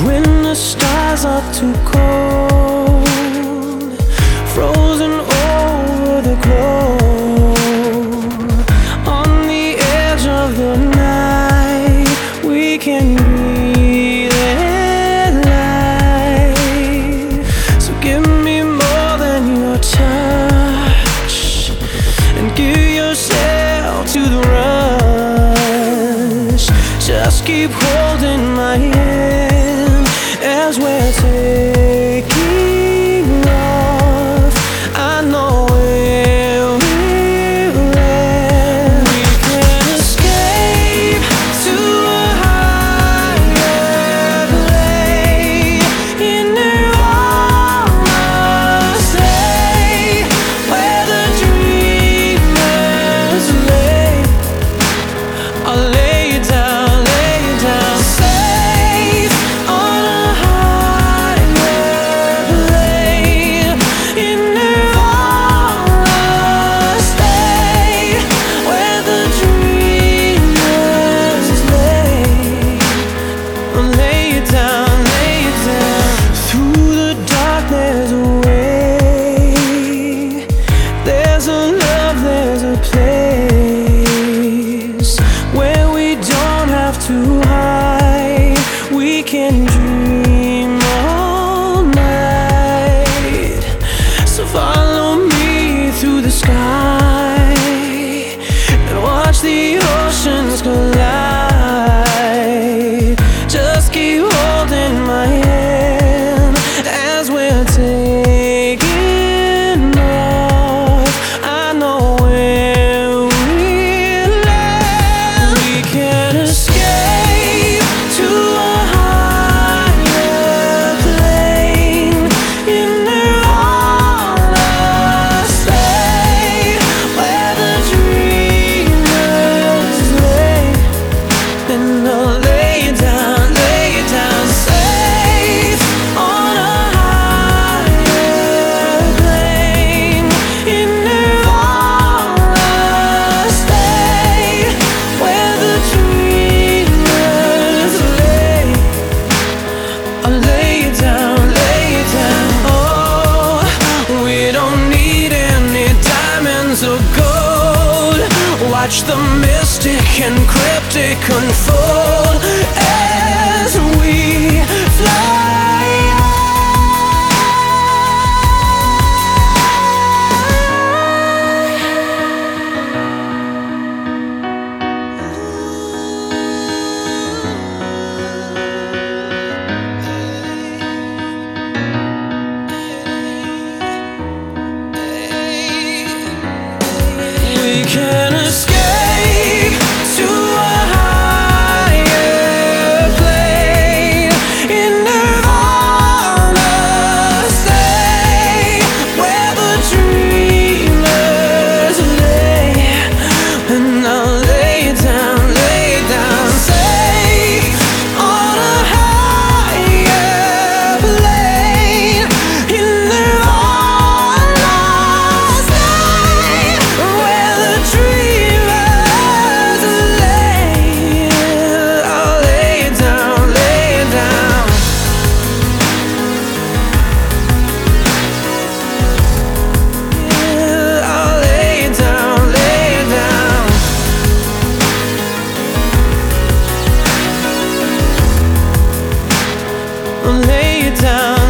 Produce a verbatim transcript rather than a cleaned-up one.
when the stars are too cold, frozen over the globe. On the edge of the night, we can breathe in light. So give me more than your touch, and give yourself to the rush. Just keep holding my hand as we're taking off. I know where we'll land. We can escape to a higher plane in Nirvana, stay where the dreamers lay. I'll lay you down, lay you down, safe on a higher plane in Nirvana, stay where the dreamers lay. I'll lay you down, lay you down. Through the dark there's a way, there's a love, there's a place where we don't have to hide. We can dream all night. So follow me through the sky and watch the oceans collide. Just keep holding my hand as we're taking off. I know where we'll land. We can escape to a higher plane in Nirvana, stay where the dreamers lay. And I'll lay you down, lay you down, safe on a higher plane in Nirvana, stay where the dreamers lay. I'll lay you down, lay you down. Oh, we don't need any diamonds or gold. Watch the mystic and cryptic unfold as we fly. We can escape to a higher plane in Nirvana, stay where the dreamers lay. And I'll lay you down, lay you down, safe on a higher plane in Nirvana, stay where the dreamers lay. I'll lay you down, lay you down. Yeah, I'll lay you down, lay you down. I'll lay you down.